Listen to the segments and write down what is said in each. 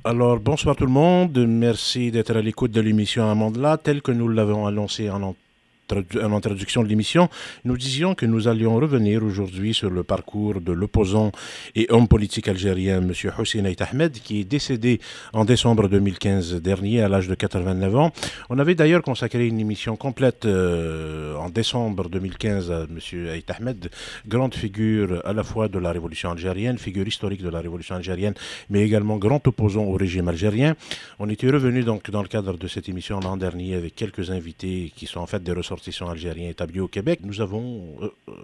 Alors, bonsoir tout le monde. Merci d'être à l'écoute de l'émission Amandla, telle que nous l'avons annoncé en introduction de l'émission. Nous disions que nous allions revenir aujourd'hui sur le parcours de l'opposant et homme politique algérien M. Hossein Ait Ahmed, qui est décédé en décembre 2015 dernier à l'âge de 89 ans. On avait d'ailleurs consacré une émission complète en décembre 2015 à M. Ait Ahmed, grande figure à la fois de la révolution algérienne, figure historique de la révolution algérienne, mais également grand opposant au régime algérien. On était revenu donc dans le cadre de cette émission l'an dernier avec quelques invités qui sont en fait des ressortissants algériens établis au Québec. Nous avons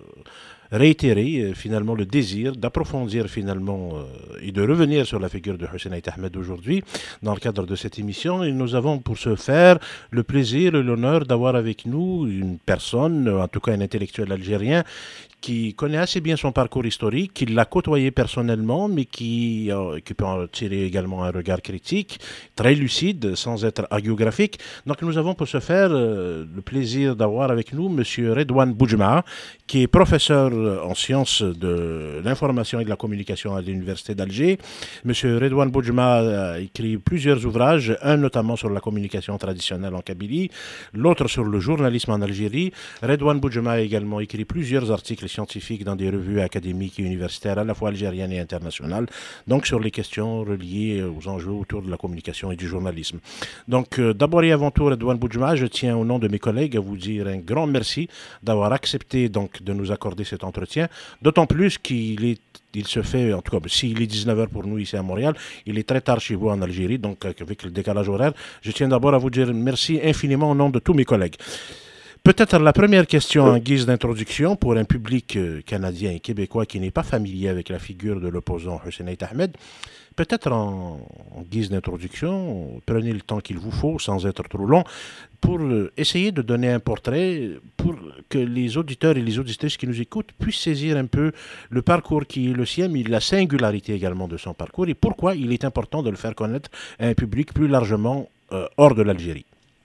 réitéré finalement le désir d'approfondir finalement et de revenir sur la figure de Hossein Ait Ahmed aujourd'hui dans le cadre de cette émission. Et nous avons pour ce faire le plaisir et l'honneur d'avoir avec nous une personne, en tout cas un intellectuel algérien, qui connaît assez bien son parcours historique, qui l'a côtoyé personnellement, mais qui peut en tirer également un regard critique, très lucide, sans être hagiographique. Donc nous avons pour ce faire le plaisir d'avoir avec nous M. Redouane Boudjma, qui est professeur en sciences de l'information et de la communication à l'Université d'Alger. M. Redouane Boudjma a écrit plusieurs ouvrages, un notamment sur la communication traditionnelle en Kabylie, l'autre sur le journalisme en Algérie. Redouane Boudjma a également écrit plusieurs articles scientifiques dans des revues académiques et universitaires à la fois algériennes et internationales, donc sur les questions reliées aux enjeux autour de la communication et du journalisme. Donc d'abord et avant tout, Redouane Boudjma, je tiens au nom de mes collègues à vous dire un grand merci d'avoir accepté donc de nous accorder cet entretien, d'autant plus il se fait, en tout cas, s'il est 19h pour nous ici à Montréal, il est très tard chez vous en Algérie, donc avec le décalage horaire, je tiens d'abord à vous dire merci infiniment au nom de tous mes collègues. Peut-être la première question en guise d'introduction pour un public canadien et québécois qui n'est pas familier avec la figure de l'opposant Hossein Ait Ahmed. Peut-être en guise d'introduction, prenez le temps qu'il vous faut sans être trop long pour essayer de donner un portrait pour que les auditeurs et les auditrices qui nous écoutent puissent saisir un peu le parcours qui est le sien, mais la singularité également de son parcours et pourquoi il est important de le faire connaître à un public plus largement hors de l'Algérie.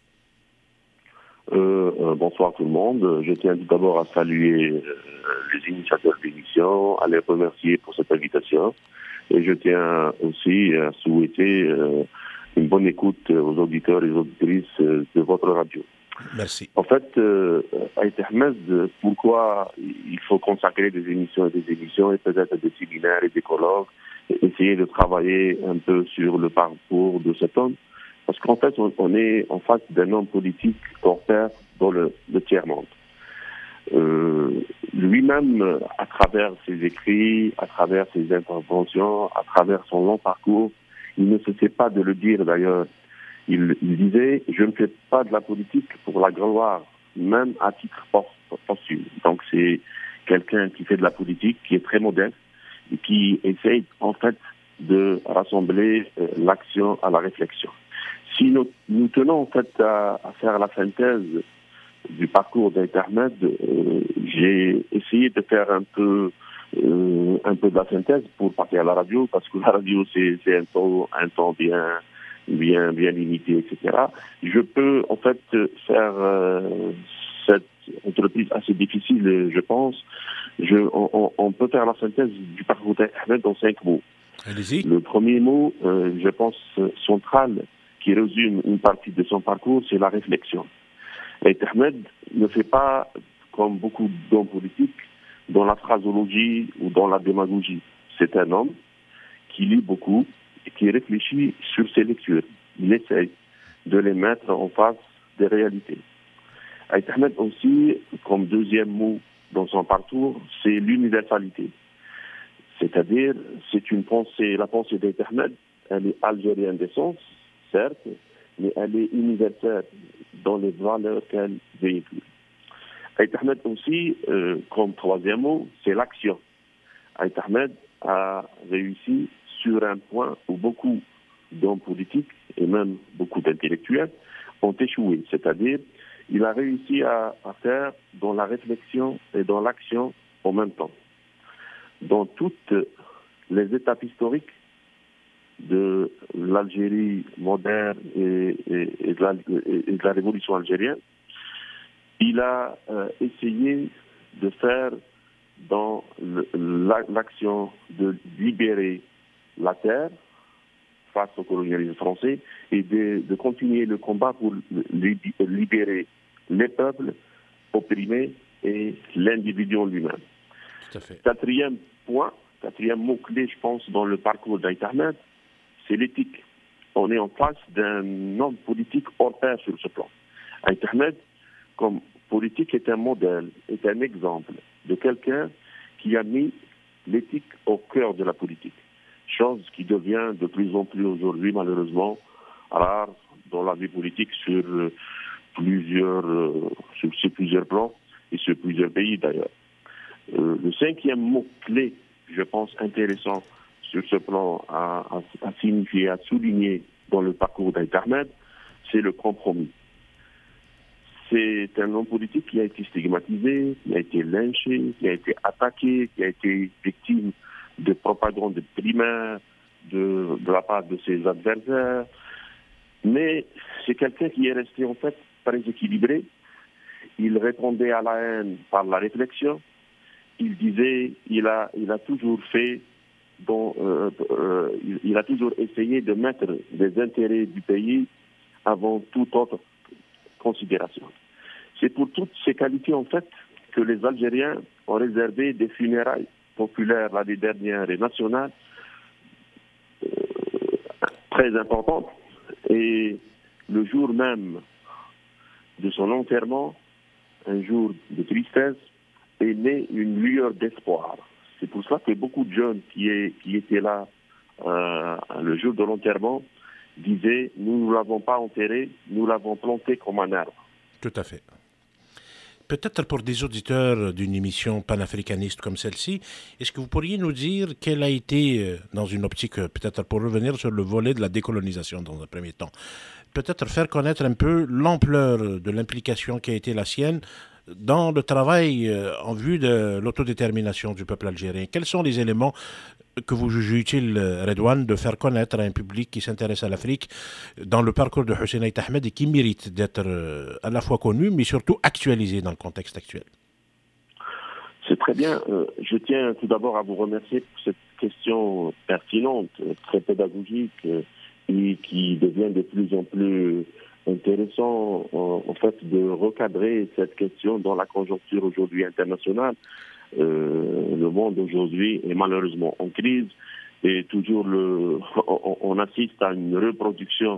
Bonsoir tout le monde. Je tiens tout d'abord à saluer les initiateurs de l'émission, à les remercier pour cette invitation. Et je tiens aussi à souhaiter une bonne écoute aux auditeurs et aux auditrices de votre radio. Merci. En fait, Ait Ahmed, pourquoi il faut consacrer des émissions et peut-être des séminaires et des colloques, et essayer de travailler un peu sur le parcours de cet homme. Parce qu'en fait, on est en face d'un homme politique hors pair dans le tiers-monde. Lui-même, à travers ses écrits, à travers ses interventions, à travers son long parcours, il ne cessait pas de le dire d'ailleurs. Il disait « Je ne fais pas de la politique pour la gloire, même à titre posthume ». Donc c'est quelqu'un qui fait de la politique, qui est très modeste et qui essaye en fait de rassembler l'action à la réflexion. Si nous tenons en fait à faire la synthèse du parcours d'Ait Ahmed, j'ai essayé de faire un peu de la synthèse pour passer à la radio, parce que la radio c'est un temps bien limité, etc. Je peux en fait faire cette entreprise assez difficile, je pense. On peut faire la synthèse du parcours d'Ait Ahmed dans 5 mots. Allez-y. Le premier mot, je pense, central, qui résume une partie de son parcours, c'est la réflexion. Ait Ahmed ne fait pas, comme beaucoup d'hommes politiques, dans la phraseologie ou dans la démagogie. C'est un homme qui lit beaucoup et qui réfléchit sur ses lectures. Il essaye de les mettre en face des réalités. Ait Ahmed aussi, comme deuxième mot dans son parcours, c'est l'universalité. C'est-à-dire, c'est une pensée, la pensée d'Ait Ahmed, elle est algérienne d'essence, certes, mais elle est universelle dans les valeurs qu'elle véhicule. Ait Ahmed aussi, comme troisième mot, c'est l'action. Ait Ahmed a réussi sur un point où beaucoup d'hommes politiques et même beaucoup d'intellectuels ont échoué. C'est-à-dire, il a réussi à faire dans la réflexion et dans l'action en même temps. Dans toutes les étapes historiques de l'Algérie moderne et de la révolution algérienne, il a essayé de faire dans l'action de libérer la terre face au colonialisme français et de continuer le combat pour libérer les peuples opprimés et l'individu en lui-même. Tout à fait. Quatrième mot-clé, je pense, dans le parcours d'Aït Ahmed, c'est l'éthique. On est en face d'un homme politique hors pair sur ce plan. Aït Ahmed, comme politique, est un modèle, est un exemple de quelqu'un qui a mis l'éthique au cœur de la politique. Chose qui devient de plus en plus aujourd'hui, malheureusement, rare dans la vie politique sur plusieurs plans et sur plusieurs pays d'ailleurs. Le cinquième mot-clé, je pense, intéressant sur ce plan à signifier, à souligner dans le parcours d'Aït Ahmed, c'est le compromis. C'est un homme politique qui a été stigmatisé, qui a été lynché, qui a été attaqué, qui a été victime de propagande primaire de la part de ses adversaires. Mais c'est quelqu'un qui est resté en fait très équilibré. Il répondait à la haine par la réflexion. Il disait, il a toujours fait, il a toujours essayé de mettre les intérêts du pays avant toute autre considération. C'est pour toutes ces qualités en fait que les Algériens ont réservé des funérailles populaires l'année dernière et nationales très importantes. Et le jour même de son enterrement, un jour de tristesse, est née une lueur d'espoir. C'est pour ça que beaucoup de jeunes qui étaient là le jour de l'enterrement disaient « Nous ne l'avons pas enterré, nous l'avons planté comme un arbre ». Tout à fait. Peut-être pour des auditeurs d'une émission panafricaniste comme celle-ci, est-ce que vous pourriez nous dire quelle a été, dans une optique, peut-être pour revenir sur le volet de la décolonisation dans un premier temps, peut-être faire connaître un peu l'ampleur de l'implication qui a été la sienne dans le travail en vue de l'autodétermination du peuple algérien? Quels sont les éléments que vous jugez utile, Redouane, de faire connaître à un public qui s'intéresse à l'Afrique dans le parcours de Hussein Aït Ahmed et qui mérite d'être à la fois connu, mais surtout actualisé dans le contexte actuel? C'est très bien. Je tiens tout d'abord à vous remercier pour cette question pertinente, très pédagogique et qui devient de plus en plus intéressant en fait de recadrer cette question dans la conjoncture aujourd'hui internationale. Le monde aujourd'hui est malheureusement en crise et toujours on assiste à une reproduction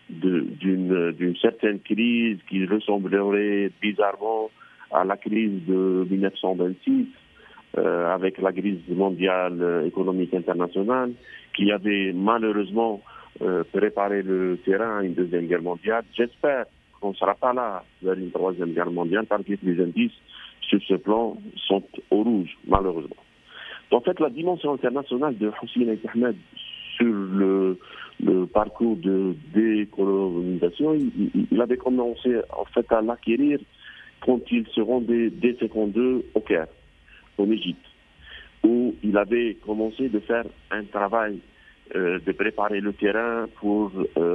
d'une certaine crise qui ressemblerait bizarrement à la crise de 1926 avec la crise mondiale économique internationale qui avait malheureusement préparé le terrain à une deuxième guerre mondiale. J'espère qu'on ne sera pas là vers une troisième guerre mondiale parce que les indices sur ce plan sont au rouge, malheureusement. En fait, la dimension internationale de Hussein Aït Ahmed sur le parcours de décolonisation, il avait commencé en fait à l'acquérir quand il se rendait dès 1952 au Caire, en Égypte, où il avait commencé de faire un travail de préparer le terrain pour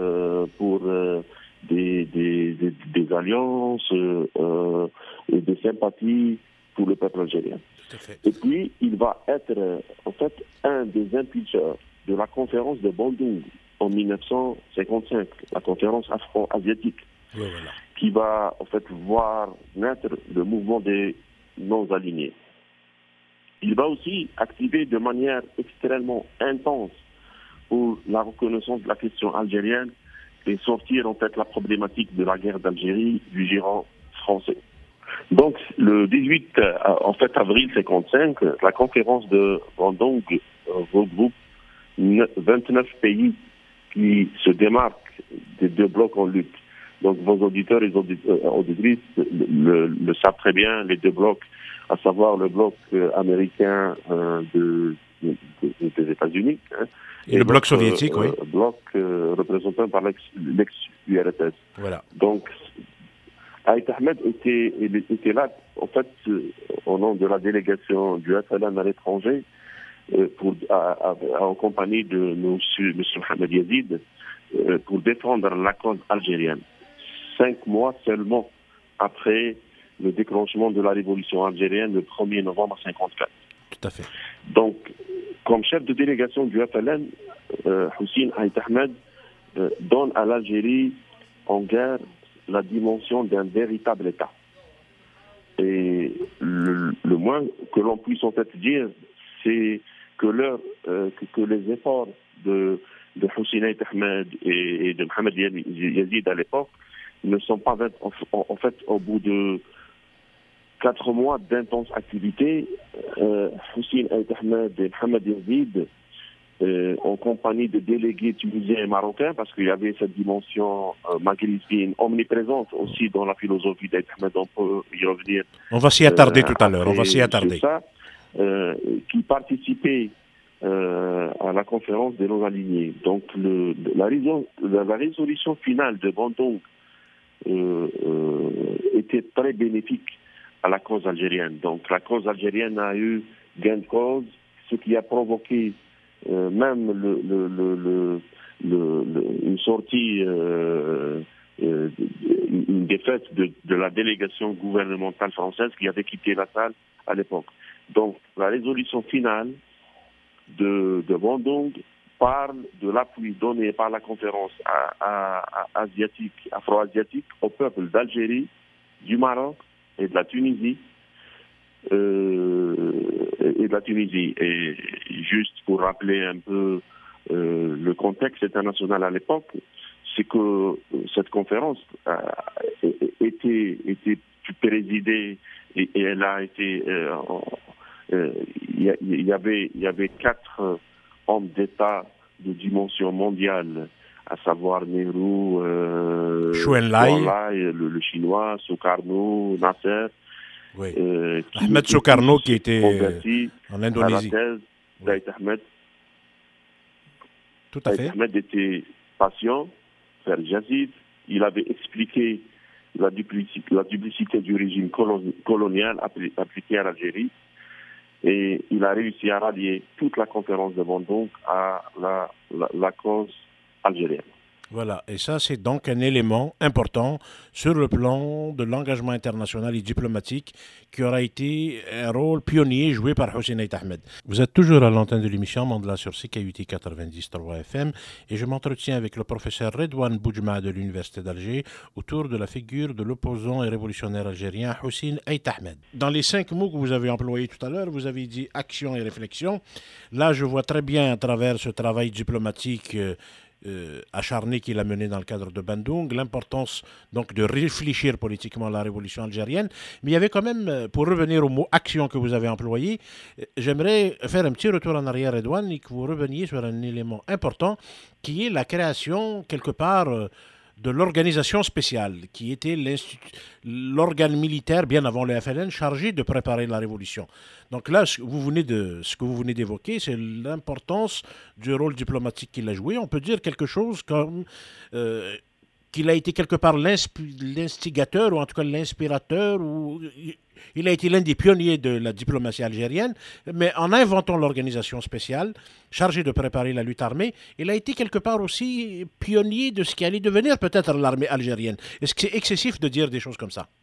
des alliances et des sympathies pour le peuple algérien. Et puis, il va être en fait un des impulseurs de la conférence de Bandung en 1955, la conférence afro-asiatique, qui va en fait voir naître le mouvement des non-alignés. Il va aussi activer de manière extrêmement intense pour la reconnaissance de la question algérienne et sortir en fait la problématique de la guerre d'Algérie du giron français. Donc le 18 avril 1955, la conférence de Bandung regroupe 29 pays qui se démarquent des deux blocs en lutte. Donc vos auditeurs et auditrices le savent très bien, les deux blocs, à savoir le bloc américain des États-Unis, et le bloc soviétique, oui. Bloc représenté par l'ex-URSS. Voilà. Donc, Aït Ahmed était là, en fait, au nom de la délégation du FLN à l'étranger, en compagnie de M. Mohamed Yazid, pour défendre la cause algérienne. 5 mois seulement après le déclenchement de la révolution algérienne le 1er novembre 1954. Tout à fait. Donc, comme chef de délégation du FLN, Hussein Ait Ahmed donne à l'Algérie en guerre la dimension d'un véritable État. Et le moins que l'on puisse en fait dire, c'est que les efforts de Hussein Ait Ahmed et de Mohamed Yazid à l'époque ne sont pas en fait au bout de 4 mois d'intense activité. Hussein Ait Ahmed et Mohamed Yazid, en compagnie de délégués tunisiens et marocains, parce qu'il y avait cette dimension maghrébine omniprésente aussi dans la philosophie d'Ait Ahmed, on peut y revenir. On va s'y attarder tout à l'heure, on va s'y attarder. Ça, qui participaient à la conférence des non-alignés. Donc la résolution finale de Bandung était très bénéfique à la cause algérienne. Donc la cause algérienne a eu gain de cause, ce qui a provoqué même une sortie, une défaite de la délégation gouvernementale française qui avait quitté la salle à l'époque. Donc la résolution finale de Bandung parle de l'appui donné par la conférence afro-asiatique au peuple d'Algérie, du Maroc et de la Tunisie. Et juste pour rappeler un peu le contexte international à l'époque, c'est que cette conférence était présidée et elle a été il y avait 4 hommes d'État de dimension mondiale, à savoir Nehru, Chou En-lai, le chinois, Sukarno, Nasser. Oui. Ahmed Sukarno qui était en Indonésie. Ait Ahmed. Tout à fait. Ait Ahmed était patient, Père Yazid. Il avait expliqué la duplicité du régime colonial appliqué à l'Algérie. Et il a réussi à rallier toute la conférence de Bandung à la cause algérienne. Voilà, et ça c'est donc un élément important sur le plan de l'engagement international et diplomatique qui aura été un rôle pionnier joué par Hussein Ait Ahmed. Vous êtes toujours à l'antenne de l'émission Mandela sur CKUT 90.3 FM et je m'entretiens avec le professeur Redouane Boudjma de l'Université d'Alger autour de la figure de l'opposant et révolutionnaire algérien Hussein Ait Ahmed. Dans les 5 mots que vous avez employés tout à l'heure, vous avez dit action et réflexion. Là, je vois très bien à travers ce travail diplomatique acharné qu'il a mené dans le cadre de Bandung, l'importance donc de réfléchir politiquement à la révolution algérienne. Mais il y avait quand même, pour revenir au mot action que vous avez employé, j'aimerais faire un petit retour en arrière, Redouane, et que vous reveniez sur un élément important qui est la création, quelque part, de l'organisation spéciale, qui était l'organe militaire, bien avant le FLN, chargé de préparer la révolution. Donc là, ce que vous venez d'évoquer, c'est l'importance du rôle diplomatique qu'il a joué. On peut dire quelque chose comme qu'il a été quelque part l'instigateur, ou en tout cas l'inspirateur, ou il a été l'un des pionniers de la diplomatie algérienne, mais en inventant l'organisation spéciale chargée de préparer la lutte armée, il a été quelque part aussi pionnier de ce qui allait devenir peut-être l'armée algérienne. Est-ce que c'est excessif de dire des choses comme ça?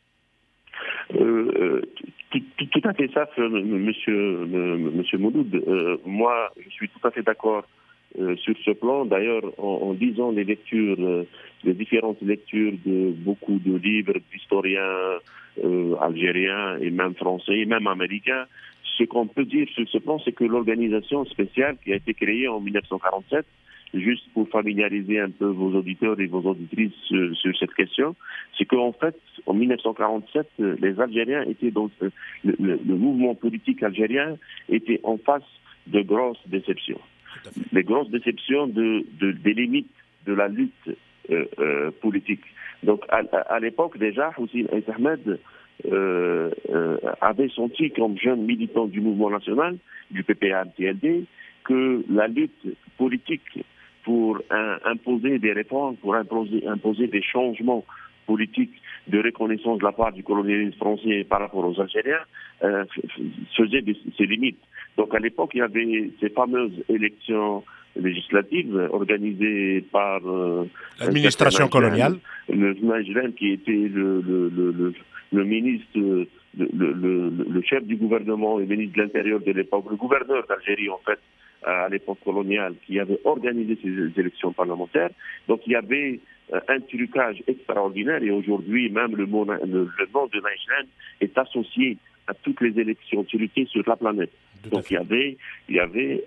Tout à fait ça, monsieur Mouloud. Moi, je suis tout à fait d'accord sur ce plan. D'ailleurs, en lisant les différentes lectures de beaucoup de livres d'historiens algériens et même français et même américains, ce qu'on peut dire sur ce plan, c'est que l'organisation spéciale qui a été créée en 1947, juste pour familiariser un peu vos auditeurs et vos auditrices sur cette question, c'est qu'en fait, en 1947, les Algériens étaient donc le mouvement politique algérien était en face de grosses déceptions. Les grosses déceptions des limites de la lutte politique. Donc, à l'époque, déjà, Hussein Ait Ahmed avait senti, comme jeune militant du mouvement national, du PPA-MTLD, que la lutte politique pour imposer des réformes, pour imposer des changements politiques de reconnaissance de la part du colonialisme français par rapport aux Algériens, faisait ses limites. Donc, à l'époque, il y avait ces fameuses élections législatives organisées par l'administration coloniale, le Najran qui était le ministre, le chef du gouvernement et ministre de l'Intérieur de l'époque, le gouverneur d'Algérie en fait, à l'époque coloniale qui avait organisé ces élections parlementaires. Donc il y avait un trucage extraordinaire et aujourd'hui même le nom de Naïchlen est associé à toutes les élections truquées sur la planète. Donc il y avait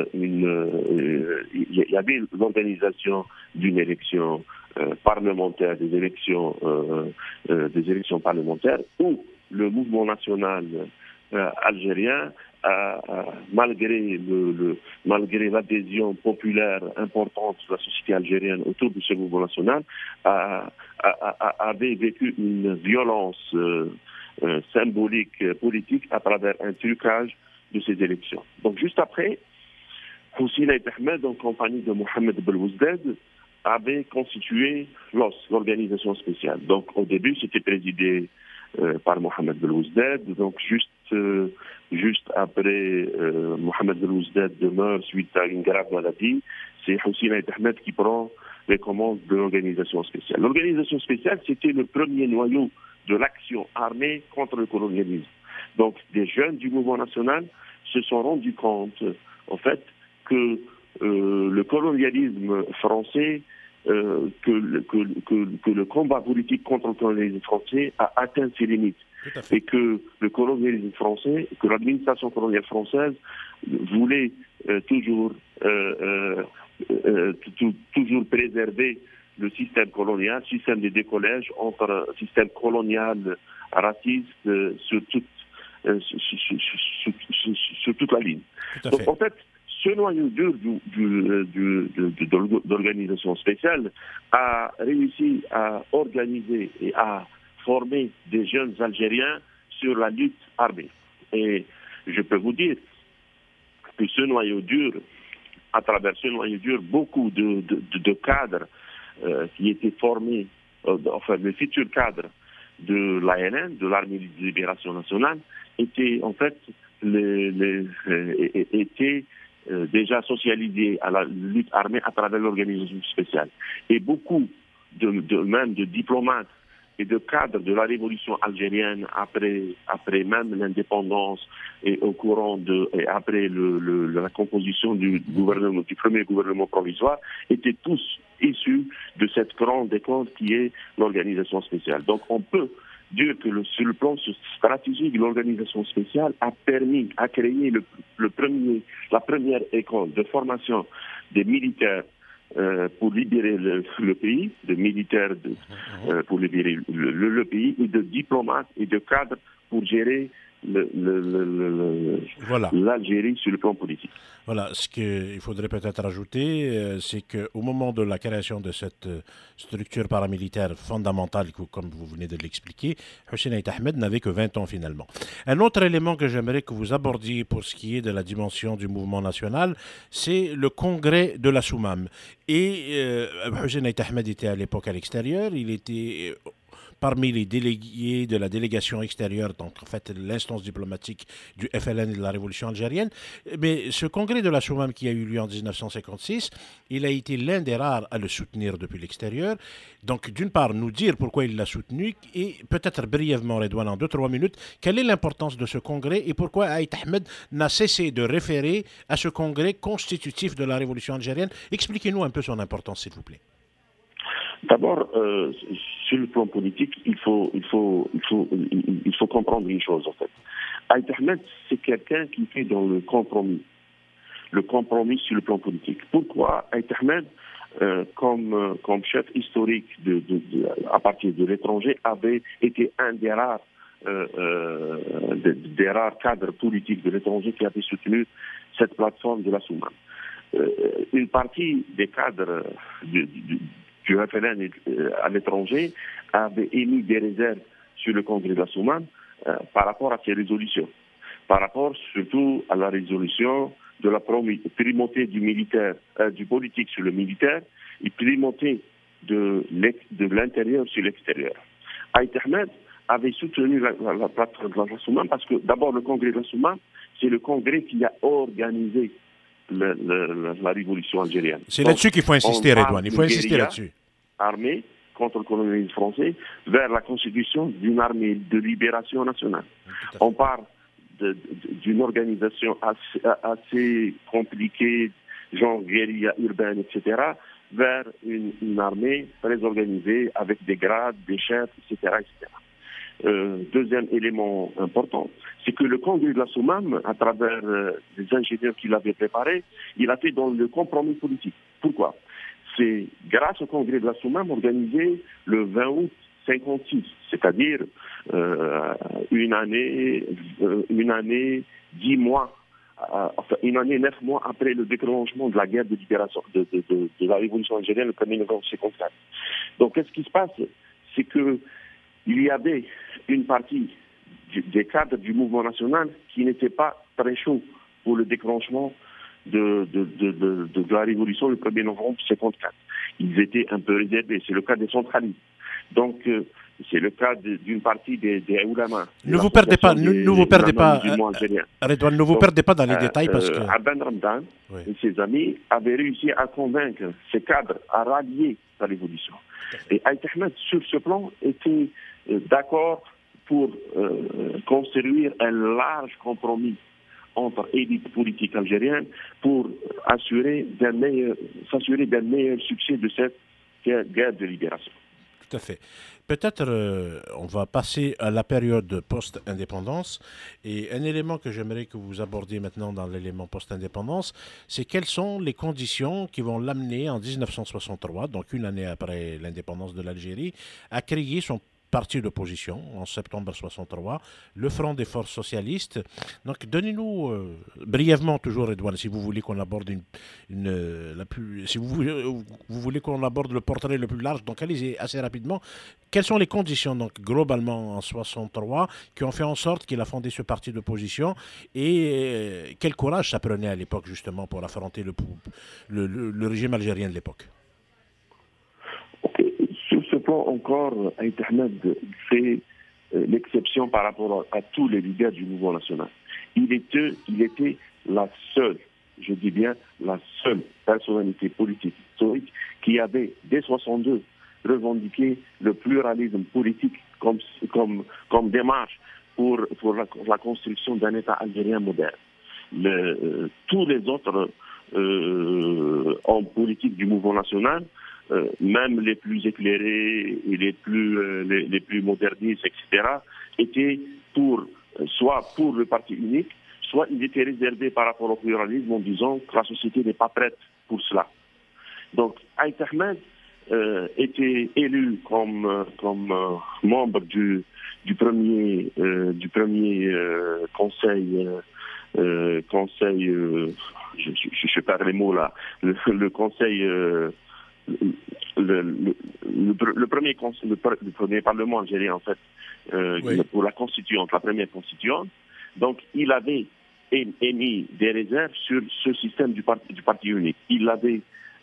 l'organisation d'une élection parlementaire, des élections parlementaires où le mouvement national algérien, malgré l'adhésion populaire importante de la société algérienne autour de ce mouvement national, avait vécu une violence symbolique, politique, à travers un trucage de ces élections. Donc juste après, Hossein Ait Ahmed, en compagnie de Mohamed Belouizdad, avait constitué l'organisation spéciale. Donc au début, c'était présidé par Mohamed Belouizdad. Donc juste après Mohamed Belouizdad demeure suite à une grave maladie, c'est Hossein Ait Ahmed qui prend les commandes de l'organisation spéciale. L'organisation spéciale, c'était le premier noyau de l'action armée contre le colonialisme. Donc des jeunes du mouvement national se sont rendus compte, en fait, que le colonialisme français, que le combat politique contre le colonialisme français a atteint ses limites. Et que le colonialisme français, que l'administration coloniale française voulait toujours préserver le système colonial, système de décollage entre système colonial raciste sur toute la ligne. Donc en fait, ce noyau dur de l'organisation spéciale a réussi à organiser et à former des jeunes Algériens sur la lutte armée. Et je peux vous dire que ce noyau dur, à travers ce noyau dur, beaucoup de cadres qui étaient formés, enfin les futurs cadres de l'ALN, de l'Armée de libération nationale, étaient en fait déjà socialisés à la lutte armée à travers l'organisation spéciale. Et beaucoup même de diplomates et de cadres de la révolution algérienne après même l'indépendance et au courant et après la composition du premier gouvernement provisoire étaient tous issus de cette grande école qui est l'organisation spéciale. Donc on peut dire que sur le plan stratégique, l'organisation spéciale a créé la première école de formation des militaires pour libérer le pays, de militaires pour libérer le pays, et de diplomates et de cadres pour gérer l'Algérie sur le plan politique. Voilà, ce qu'il faudrait peut-être ajouter, c'est qu'au moment de la création de cette structure paramilitaire fondamentale, comme vous venez de l'expliquer, Hossein Ait Ahmed n'avait que 20 ans finalement. Un autre élément que j'aimerais que vous abordiez pour ce qui est de la dimension du mouvement national, c'est le congrès de la Soumam. Et Hossein Ait Ahmed était à l'époque à l'extérieur, il était parmi les délégués de la délégation extérieure, donc en fait l'instance diplomatique du FLN et de la révolution algérienne. Mais ce congrès de la Soumam qui a eu lieu en 1956, il a été l'un des rares à le soutenir depuis l'extérieur. Donc d'une part, nous dire pourquoi il l'a soutenu et peut-être brièvement, Redouane, en 2-3 minutes, quelle est l'importance de ce congrès et pourquoi Ait Ahmed n'a cessé de référer à ce congrès constitutif de la révolution algérienne. Expliquez-nous un peu son importance, s'il vous plaît. D'abord, sur le plan politique, il faut comprendre une chose en fait. Ait Ahmed, c'est quelqu'un qui fait dans le compromis sur le plan politique. Pourquoi Ait Ahmed, comme chef historique à partir de l'étranger, avait été un des rares cadres politiques de l'étranger qui avait soutenu cette plateforme de la Soumam. Une partie des cadres du FLN à l'étranger avait émis des réserves sur le congrès de la Soumam par rapport à ces résolutions, par rapport surtout à la résolution de la primauté du politique sur le militaire et primauté de l'intérieur sur l'extérieur. Ait Ahmed avait soutenu la plateforme de la Soumam parce que d'abord le congrès de la Soumam, c'est le congrès qui a organisé la révolution algérienne. C'est là-dessus qu'il faut insister, Redouane. Il faut insister là-dessus. Armée contre le colonialisme français vers la constitution d'une armée de libération nationale. On parle d'une organisation assez compliquée, genre guérilla urbaine, etc., vers une armée très organisée avec des grades, des chefs, etc., etc. Deuxième élément important, c'est que le congrès de la Soumam, à travers les ingénieurs qui l'avaient préparé, il a fait dans le compromis politique. Pourquoi? C'est grâce au congrès de la Soumam organisé le 20 août 56, c'est-à-dire une année, 10 mois, enfin une année, 9 mois après le déclenchement de la guerre de libération de la révolution algérienne le 1er novembre 54. Donc, qu'est-ce qui se passe? C'est que il y avait une partie des cadres du mouvement national qui n'étaient pas très chauds pour le déclenchement de la révolution le 1er novembre 54. Ils étaient un peu réservés. C'est le cas des centralistes. Donc, c'est le cas d'une partie des oulémas. Ne vous perdez pas, Redouane, ne vous perdez pas dans les détails parce que... Abdel Ramdan et ses amis avaient réussi à convaincre ces cadres à rallier la révolution. Et Aït Ahmed, sur ce plan, était d'accord pour construire un large compromis entre élites politiques algériennes pour s'assurer d'un meilleur succès de cette guerre de libération. Tout à fait. Peut-être on va passer à la période post-indépendance et un élément que j'aimerais que vous abordiez maintenant dans l'élément post-indépendance, c'est quelles sont les conditions qui vont l'amener en 1963, donc une année après l'indépendance de l'Algérie, à créer son parti d'opposition en septembre 63, le Front des forces socialistes. Donc, donnez-nous brièvement, toujours, Redouane, si vous voulez qu'on aborde si vous voulez qu'on aborde le portrait le plus large, donc allez-y assez rapidement. Quelles sont les conditions, donc, globalement, en 63, qui ont fait en sorte qu'il a fondé ce parti d'opposition et quel courage ça prenait à l'époque, justement, pour affronter le régime algérien de l'époque? Sur ce plan encore, Aït Ahmed fait l'exception par rapport à tous les leaders du mouvement national. Il était la seule, je dis bien la seule personnalité politique historique qui avait, dès 62, revendiqué le pluralisme politique comme démarche pour la construction d'un État algérien moderne. Tous les autres hommes politiques du mouvement national, même les plus éclairés et les plus modernistes, etc., étaient soit pour le parti unique, soit ils étaient réservés par rapport au pluralisme en disant que la société n'est pas prête pour cela. Donc, Aït Ahmed était élu comme membre du premier conseil. Je perds les mots là. Le conseil. Le premier parlement algérien, en fait, pour la constituante, la première constituante. Donc, il avait émis des réserves sur ce système du parti unique. Il avait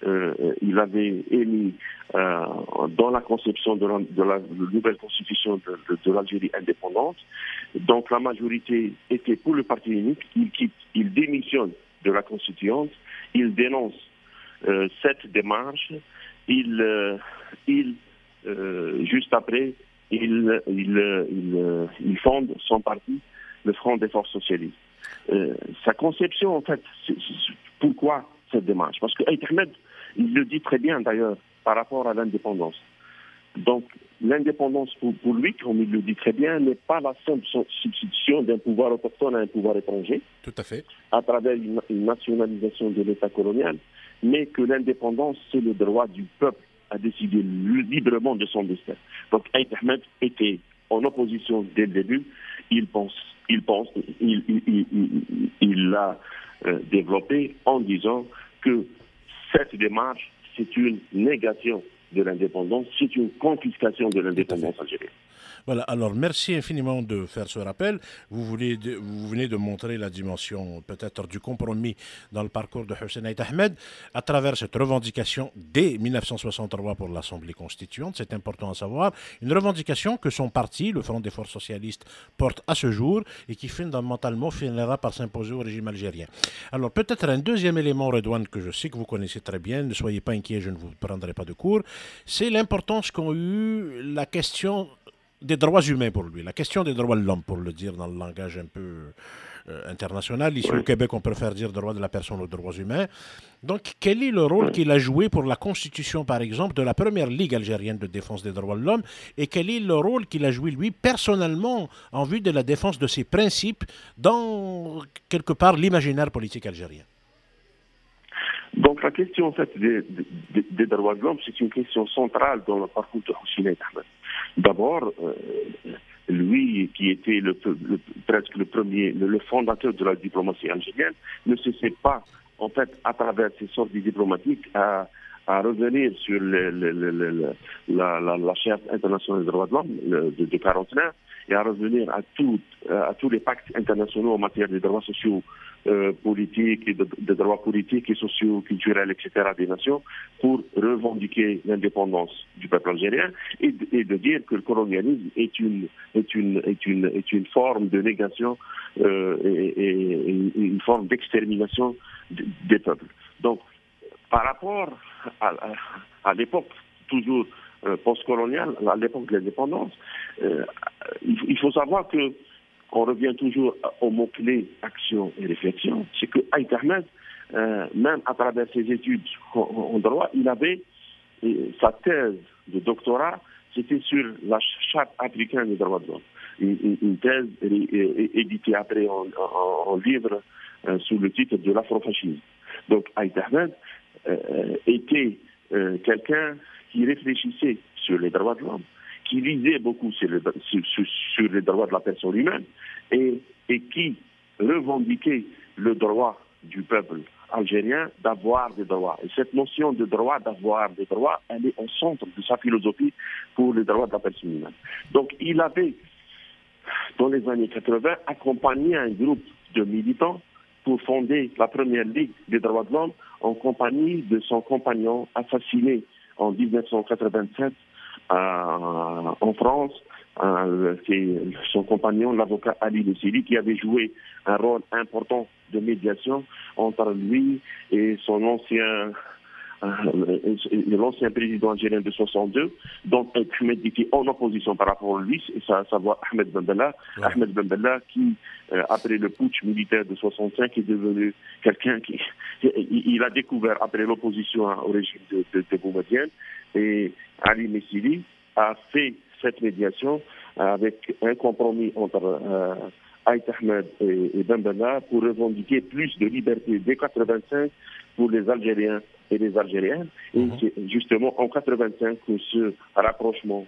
émis dans la conception de la nouvelle constitution de l'Algérie indépendante. Donc, la majorité était pour le parti unique. Il démissionne de la constituante. Il dénonce cette démarche, juste après, il fonde son parti, le Front des forces socialistes. Sa conception, en fait, pourquoi cette démarche? Parce que Aït Ahmed, il le dit très bien d'ailleurs, par rapport à l'indépendance. Donc, l'indépendance pour lui, comme il le dit très bien, n'est pas la simple substitution d'un pouvoir autochtone à un pouvoir étranger. Tout à fait. À travers une nationalisation de l'État colonial, mais que l'indépendance, c'est le droit du peuple à décider librement de son destin. Donc, Aït Ahmed était en opposition dès le début. Il l'a développé en disant que cette démarche, c'est une négation de l'indépendance, c'est une confiscation de l'indépendance algérienne. Voilà, alors merci infiniment de faire ce rappel. Vous venez de montrer la dimension peut-être du compromis dans le parcours de Hussein Aït Ahmed à travers cette revendication dès 1963 pour l'Assemblée constituante. C'est important à savoir. Une revendication que son parti, le Front des forces socialistes, porte à ce jour et qui fondamentalement finira par s'imposer au régime algérien. Alors peut-être un deuxième élément, Redouane, que je sais que vous connaissez très bien, ne soyez pas inquiets, je ne vous prendrai pas de cours, c'est l'importance qu'ont eu la question des droits humains pour lui, la question des droits de l'homme, pour le dire dans le langage un peu international. Ici au Oui. Québec, on préfère dire droits de la personne aux droits humains. Donc, quel est le rôle Oui. qu'il a joué pour la constitution, par exemple, de la première Ligue algérienne de défense des droits de l'homme et quel est le rôle qu'il a joué, lui, personnellement, en vue de la défense de ses principes dans, quelque part, l'imaginaire politique algérien? Donc la question en fait des droits de l'homme, c'est une question centrale dans le parcours de Hossein Ahmed. D'abord, lui qui était presque le premier, le fondateur de la diplomatie algérienne, ne cessait pas en fait à travers ses sorties diplomatiques à revenir sur la charte internationale des droits de l'homme de 1949 et à revenir à tous les pactes internationaux en matière de droits sociaux, politiques et de droits politiques et sociaux, culturels, etc. des nations pour revendiquer l'indépendance du peuple algérien et de dire que le colonialisme est une forme de négation et une forme d'extermination des peuples. Donc, par rapport à l'époque toujours postcoloniale, à l'époque de l'indépendance, il faut savoir que on revient toujours au mot-clé action et réflexion, c'est que Aït Ahmed, même à travers ses études en droit, il avait sa thèse de doctorat, c'était sur la charte africaine des droits de l'homme. Une thèse éditée après en livre sous le titre de l'afrofascisme. Donc Aït Ahmed était quelqu'un qui réfléchissait sur les droits de l'homme, qui lisait beaucoup sur les droits de la personne humaine et qui revendiquait le droit du peuple algérien d'avoir des droits. Et cette notion de droit, d'avoir des droits, elle est au centre de sa philosophie pour les droits de la personne humaine. Donc il avait, dans les années 80, accompagné un groupe de militants pour fonder la première Ligue des droits de l'homme en compagnie de son compagnon assassiné en 1987 en France. C'est son compagnon, l'avocat Ali Messili, qui avait joué un rôle important de médiation entre lui et l'ancien président algérien de 62, donc Ahmed était en opposition par rapport à lui, et ça voit Ahmed Ben Bella. Ouais. Ahmed Ben Bella qui, après le putsch militaire de 65, est devenu quelqu'un il a découvert après l'opposition au régime de Boumedienne, et Ali Messili a fait cette médiation avec un compromis entre Aït Ahmed et Ben Bella pour revendiquer plus de liberté dès 1985 pour les Algériens et les Algériennes. Et c'est justement en 1985 que ce rapprochement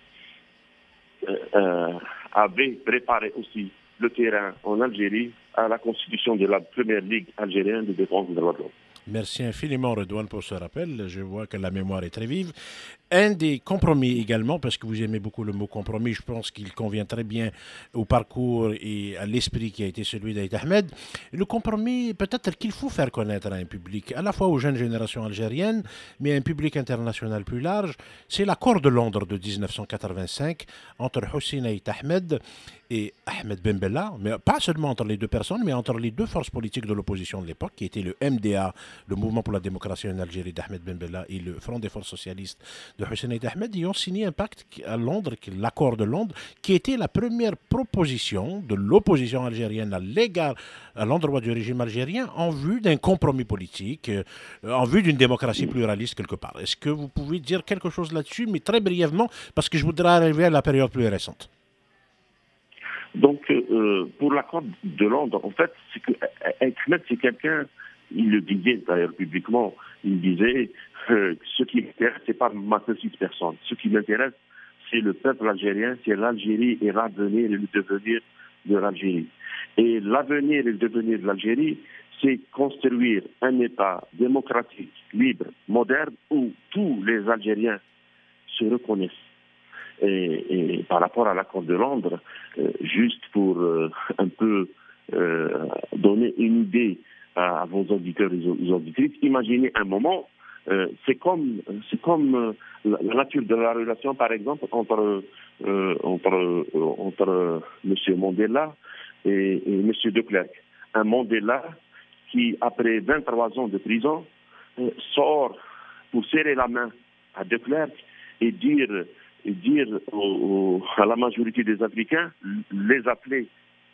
avait préparé aussi le terrain en Algérie à la constitution de la première Ligue algérienne de défense des droits de l'homme. Merci infiniment, Redouane, pour ce rappel. Je vois que la mémoire est très vive. Un des compromis également, parce que vous aimez beaucoup le mot compromis, je pense qu'il convient très bien au parcours et à l'esprit qui a été celui d'Aït Ahmed. Le compromis, peut-être qu'il faut faire connaître à un public, à la fois aux jeunes générations algériennes, mais à un public international plus large, c'est l'accord de Londres de 1985 entre Hossein Aït Ahmed et Ahmed Ben Bella, mais pas seulement entre les deux personnes, mais entre les deux forces politiques de l'opposition de l'époque, qui étaient le MDA, le Mouvement pour la démocratie en Algérie d'Ahmed Ben Bella, et le Front des forces socialistes de Hossein Aït Ahmed. Ils ont signé un pacte à Londres, l'accord de Londres, qui était la première proposition de l'opposition algérienne à l'endroit du régime algérien en vue d'un compromis politique, en vue d'une démocratie pluraliste quelque part. Est-ce que vous pouvez dire quelque chose là-dessus, mais très brièvement, parce que je voudrais arriver à la période plus récente? Donc, pour l'accord de Londres, en fait, c'est que Ahmed, c'est quelqu'un, il le disait d'ailleurs publiquement, il disait ce qui m'intéresse, c'est pas ma petite personne. Ce qui m'intéresse, c'est le peuple algérien, c'est l'Algérie et l'avenir et le devenir de l'Algérie. Et l'avenir et le devenir de l'Algérie, c'est construire un État démocratique, libre, moderne, où tous les Algériens se reconnaissent. Et par rapport à l'accord de Londres, juste pour un peu donner une idée à vos auditeurs et aux auditrices, imaginez un moment, c'est comme la nature de la relation, par exemple, entre M. Mandela et M. de Klerk. Un Mandela qui, après 23 ans de prison, sort pour serrer la main à de Klerk et dire et dire à la majorité des Africains, les appeler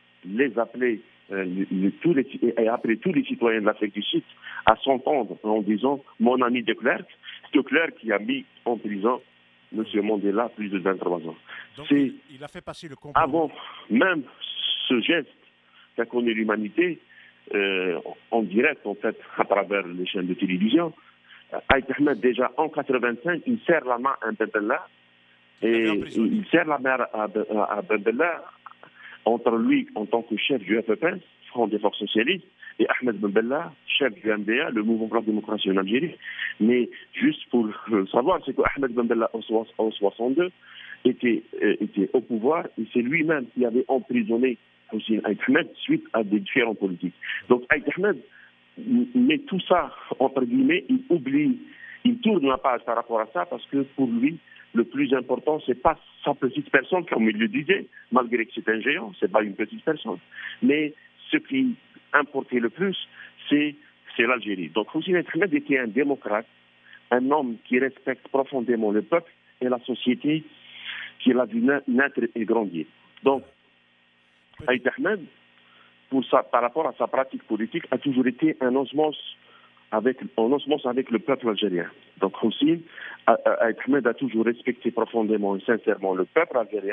et appeler tous les citoyens de l'Afrique du Sud à s'entendre en disant mon ami de Klerk qui a mis en prison M. Mandela plus de 23 ans. Donc il a fait passer le compromis. Avant même ce geste qu'a connu l'humanité, en direct en fait à travers les chaînes de télévision, Aït Ahmed déjà en 85, il serre la main à Ben Bella et il serre la main à Ben Bella entre lui en tant que chef du FFS, Front des Forces Socialistes, et Ahmed Ben Bella, chef du MDA, le Mouvement pour la démocratie en Algérie. Mais juste pour savoir, c'est que Ahmed Ben Bella en 62 était au pouvoir et c'est lui-même qui avait emprisonné Hussein Aït Ahmed suite à des différents politiques. Donc Aït Ahmed met tout ça entre guillemets, il oublie, il tourne la page par rapport à ça parce que pour lui, le plus important, c'est pas sa petite personne, comme il le disait, malgré que c'est un géant, c'est pas une petite personne. Mais ce qui importait le plus, c'est l'Algérie. Donc Hussein Aït Ahmed était un démocrate, un homme qui respecte profondément le peuple et la société qu'il a vu naître et grandir. Donc, Aït Ahmed, par rapport à sa pratique politique, a toujours été en osmose avec le peuple algérien. Donc Hussein Aït Ahmed a toujours respecté profondément et sincèrement le peuple algérien.